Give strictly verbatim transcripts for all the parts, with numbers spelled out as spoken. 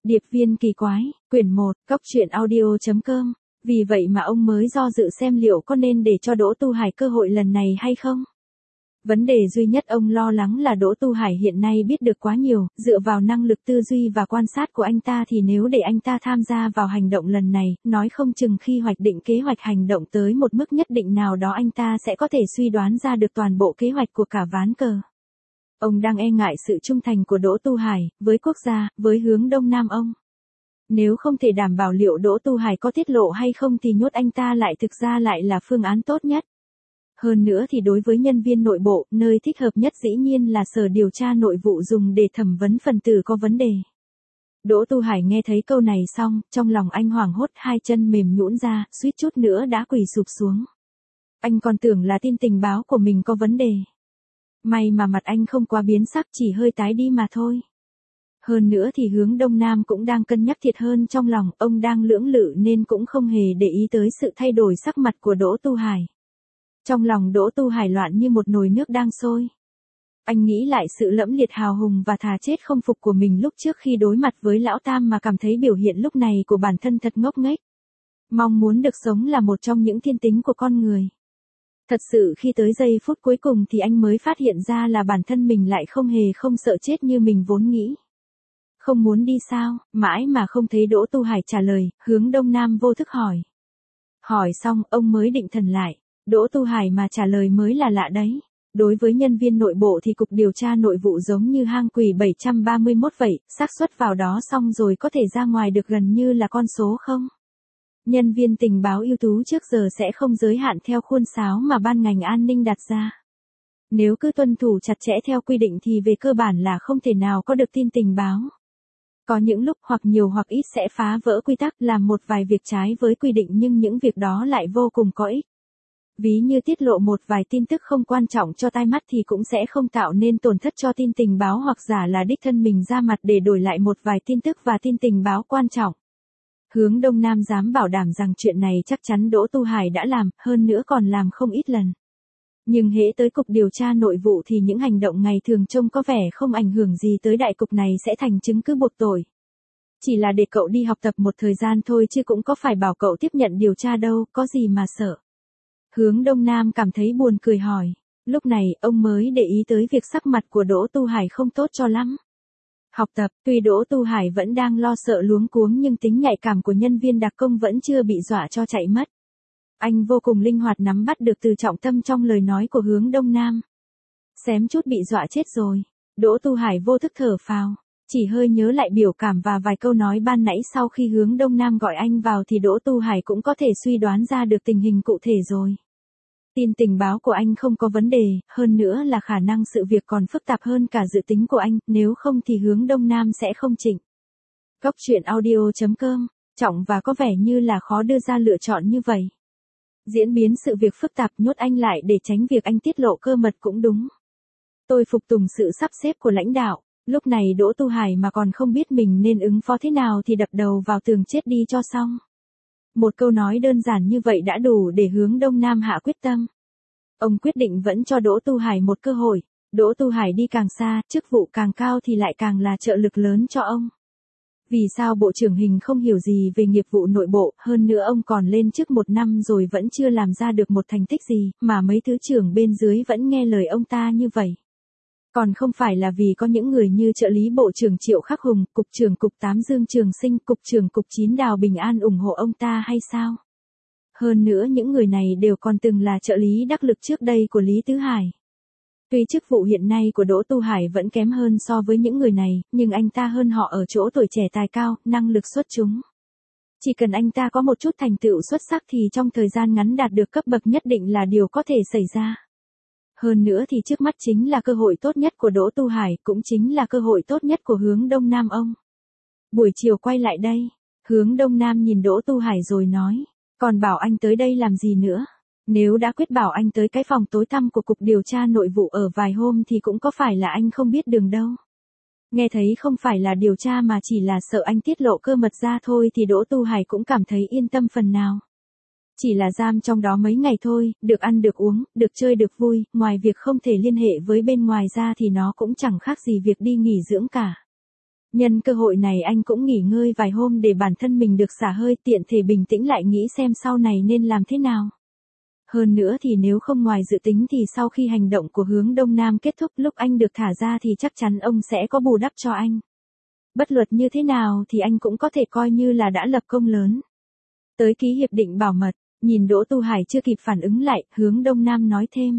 Điệp viên kỳ quái, quyển một, cóc truyện audio.com. Vì vậy mà ông mới do dự xem liệu có nên để cho Đỗ Tu Hải cơ hội lần này hay không. Vấn đề duy nhất ông lo lắng là Đỗ Tu Hải hiện nay biết được quá nhiều, dựa vào năng lực tư duy và quan sát của anh ta thì nếu để anh ta tham gia vào hành động lần này, nói không chừng khi hoạch định kế hoạch hành động tới một mức nhất định nào đó anh ta sẽ có thể suy đoán ra được toàn bộ kế hoạch của cả ván cờ. Ông đang e ngại sự trung thành của Đỗ Tu Hải, với quốc gia, với hướng Đông Nam ông. Nếu không thể đảm bảo liệu Đỗ Tu Hải có tiết lộ hay không thì nhốt anh ta lại thực ra lại là phương án tốt nhất. Hơn nữa thì đối với nhân viên nội bộ, nơi thích hợp nhất dĩ nhiên là sở điều tra nội vụ dùng để thẩm vấn phần tử có vấn đề. Đỗ Tu Hải nghe thấy câu này xong, trong lòng anh hoảng hốt, hai chân mềm nhũn ra, suýt chút nữa đã quỳ sụp xuống. Anh còn tưởng là tin tình báo của mình có vấn đề. May mà mặt anh không quá biến sắc, chỉ hơi tái đi mà thôi. Hơn nữa thì hướng Đông Nam cũng đang cân nhắc thiệt hơn trong lòng, ông đang lưỡng lự nên cũng không hề để ý tới sự thay đổi sắc mặt của Đỗ Tu Hải. Trong lòng Đỗ Tu Hải loạn như một nồi nước đang sôi. Anh nghĩ lại sự lẫm liệt hào hùng và thà chết không phục của mình lúc trước khi đối mặt với Lão Tam mà cảm thấy biểu hiện lúc này của bản thân thật ngốc nghếch. Mong muốn được sống là một trong những thiên tính của con người. Thật sự khi tới giây phút cuối cùng thì anh mới phát hiện ra là bản thân mình lại không hề không sợ chết như mình vốn nghĩ. Không muốn đi sao, mãi mà không thấy Đỗ Tu Hải trả lời, hướng Đông Nam vô thức hỏi. Hỏi xong, ông mới định thần lại, Đỗ Tu Hải mà trả lời mới là lạ đấy. Đối với nhân viên nội bộ thì cục điều tra nội vụ giống như hang quỷ bảy trăm ba mươi mốt vậy, xác suất vào đó xong rồi có thể ra ngoài được gần như là con số không. Nhân viên tình báo ưu tú trước giờ sẽ không giới hạn theo khuôn sáo mà ban ngành an ninh đặt ra. Nếu cứ tuân thủ chặt chẽ theo quy định thì về cơ bản là không thể nào có được tin tình báo. Có những lúc hoặc nhiều hoặc ít sẽ phá vỡ quy tắc, làm một vài việc trái với quy định nhưng những việc đó lại vô cùng có ích. Ví như tiết lộ một vài tin tức không quan trọng cho tai mắt thì cũng sẽ không tạo nên tổn thất cho tin tình báo, hoặc giả là đích thân mình ra mặt để đổi lại một vài tin tức và tin tình báo quan trọng. Hướng Đông Nam dám bảo đảm rằng chuyện này chắc chắn Đỗ Tu Hải đã làm, hơn nữa còn làm không ít lần. Nhưng hễ tới cục điều tra nội vụ thì những hành động ngày thường trông có vẻ không ảnh hưởng gì tới đại cục này sẽ thành chứng cứ buộc tội. Chỉ là để cậu đi học tập một thời gian thôi chứ cũng có phải bảo cậu tiếp nhận điều tra đâu, có gì mà sợ. Hướng Đông Nam cảm thấy buồn cười hỏi. Lúc này, ông mới để ý tới việc sắc mặt của Đỗ Tu Hải không tốt cho lắm. Học tập, tuy Đỗ Tu Hải vẫn đang lo sợ luống cuống nhưng tính nhạy cảm của nhân viên đặc công vẫn chưa bị dọa cho chạy mất. Anh vô cùng linh hoạt nắm bắt được từ trọng tâm trong lời nói của hướng Đông Nam. Xém chút bị dọa chết rồi. Đỗ Tu Hải vô thức thở phào. Chỉ hơi nhớ lại biểu cảm và vài câu nói ban nãy sau khi hướng Đông Nam gọi anh vào thì Đỗ Tu Hải cũng có thể suy đoán ra được tình hình cụ thể rồi. Tin tình báo của anh không có vấn đề, hơn nữa là khả năng sự việc còn phức tạp hơn cả dự tính của anh, nếu không thì hướng Đông Nam sẽ không chỉnh. Cóc truyện audio.com, trọng và có vẻ như là khó đưa ra lựa chọn như vậy. Diễn biến sự việc phức tạp nhốt anh lại để tránh việc anh tiết lộ cơ mật cũng đúng. Tôi phục tùng sự sắp xếp của lãnh đạo, lúc này Đỗ Tu Hải mà còn không biết mình nên ứng phó thế nào thì đập đầu vào tường chết đi cho xong. Một câu nói đơn giản như vậy đã đủ để hướng Đông Nam hạ quyết tâm. Ông quyết định vẫn cho Đỗ Tu Hải một cơ hội. Đỗ Tu Hải đi càng xa, chức vụ càng cao thì lại càng là trợ lực lớn cho ông. Vì sao Bộ trưởng Hình không hiểu gì về nghiệp vụ nội bộ, hơn nữa ông còn lên chức một năm rồi vẫn chưa làm ra được một thành tích gì, mà mấy thứ trưởng bên dưới vẫn nghe lời ông ta như vậy. Còn không phải là vì có những người như trợ lý Bộ trưởng Triệu Khắc Hùng, Cục trưởng Cục tám Dương Trường Sinh, Cục trưởng Cục chín Đào Bình An ủng hộ ông ta hay sao? Hơn nữa những người này đều còn từng là trợ lý đắc lực trước đây của Lý Tứ Hải. Tuy chức vụ hiện nay của Đỗ Tu Hải vẫn kém hơn so với những người này, nhưng anh ta hơn họ ở chỗ tuổi trẻ tài cao, năng lực xuất chúng. Chỉ cần anh ta có một chút thành tựu xuất sắc thì trong thời gian ngắn đạt được cấp bậc nhất định là điều có thể xảy ra. Hơn nữa thì trước mắt chính là cơ hội tốt nhất của Đỗ Tu Hải, cũng chính là cơ hội tốt nhất của hướng Đông Nam ông. Buổi chiều quay lại đây, hướng Đông Nam nhìn Đỗ Tu Hải rồi nói, còn bảo anh tới đây làm gì nữa? Nếu đã quyết bảo anh tới cái phòng tối tăm của cục điều tra nội vụ ở vài hôm thì cũng có phải là anh không biết đường đâu. Nghe thấy không phải là điều tra mà chỉ là sợ anh tiết lộ cơ mật ra thôi thì Đỗ Tu Hải cũng cảm thấy yên tâm phần nào. Chỉ là giam trong đó mấy ngày thôi, được ăn được uống, được chơi được vui, ngoài việc không thể liên hệ với bên ngoài ra thì nó cũng chẳng khác gì việc đi nghỉ dưỡng cả. Nhân cơ hội này anh cũng nghỉ ngơi vài hôm để bản thân mình được xả hơi, tiện thể bình tĩnh lại nghĩ xem sau này nên làm thế nào. Hơn nữa thì nếu không ngoài dự tính thì sau khi hành động của Hướng Đông Nam kết thúc, lúc anh được thả ra thì chắc chắn ông sẽ có bù đắp cho anh. Bất luận như thế nào thì anh cũng có thể coi như là đã lập công lớn. Tới ký hiệp định bảo mật, nhìn Đỗ Tu Hải chưa kịp phản ứng lại, Hướng Đông Nam nói thêm.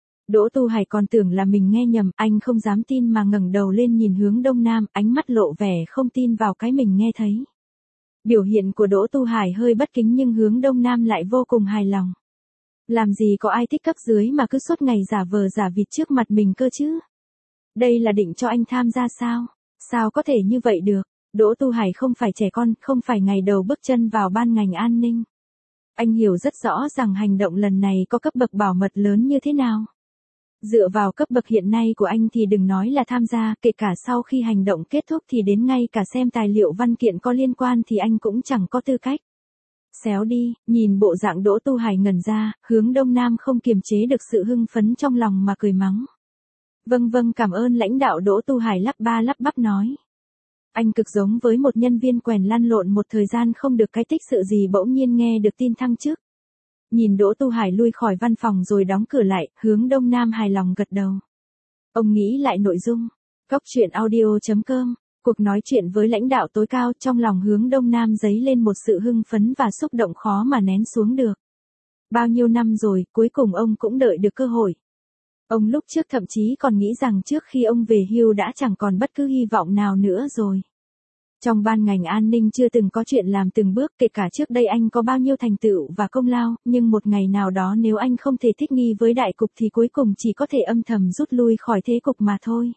Đỗ Tu Hải còn tưởng là mình nghe nhầm, anh không dám tin mà ngẩng đầu lên nhìn Hướng Đông Nam, ánh mắt lộ vẻ không tin vào cái mình nghe thấy. Biểu hiện của Đỗ Tu Hải hơi bất kính nhưng Hướng Đông Nam lại vô cùng hài lòng. Làm gì có ai thích cấp dưới mà cứ suốt ngày giả vờ giả vịt trước mặt mình cơ chứ? Đây là định cho anh tham gia sao? Sao có thể như vậy được? Đỗ Tu Hải không phải trẻ con, không phải ngày đầu bước chân vào ban ngành an ninh. Anh hiểu rất rõ rằng hành động lần này có cấp bậc bảo mật lớn như thế nào. Dựa vào cấp bậc hiện nay của anh thì đừng nói là tham gia, kể cả sau khi hành động kết thúc thì đến ngay cả xem tài liệu văn kiện có liên quan thì anh cũng chẳng có tư cách. Xéo đi, nhìn bộ dạng Đỗ Tu Hải ngẩn ra, Hướng Đông Nam không kiềm chế được sự hưng phấn trong lòng mà cười mắng. Vâng vâng, cảm ơn lãnh đạo. Đỗ Tu Hải lắp ba lắp bắp nói. Anh cực giống với một nhân viên quèn lăn lộn một thời gian không được cái tích sự gì bỗng nhiên nghe được tin thăng chức. Nhìn Đỗ Tu Hải lui khỏi văn phòng rồi đóng cửa lại, Hướng Đông Nam hài lòng gật đầu. Ông nghĩ lại nội dung. Cóc truyện audio chấm com. Cuộc nói chuyện với lãnh đạo tối cao, trong lòng Hướng Đông Nam dấy lên một sự hưng phấn và xúc động khó mà nén xuống được. Bao nhiêu năm rồi, cuối cùng ông cũng đợi được cơ hội. Ông lúc trước thậm chí còn nghĩ rằng trước khi ông về hưu đã chẳng còn bất cứ hy vọng nào nữa rồi. Trong ban ngành an ninh chưa từng có chuyện làm từng bước, kể cả trước đây anh có bao nhiêu thành tựu và công lao, nhưng một ngày nào đó nếu anh không thể thích nghi với đại cục thì cuối cùng chỉ có thể âm thầm rút lui khỏi thế cục mà thôi.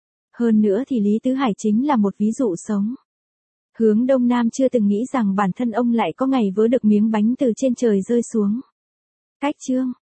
Hơn nữa thì Lý Tứ Hải chính là một ví dụ sống. Hướng Đông Nam chưa từng nghĩ rằng bản thân ông lại có ngày vớ được miếng bánh từ trên trời rơi xuống. Cách chương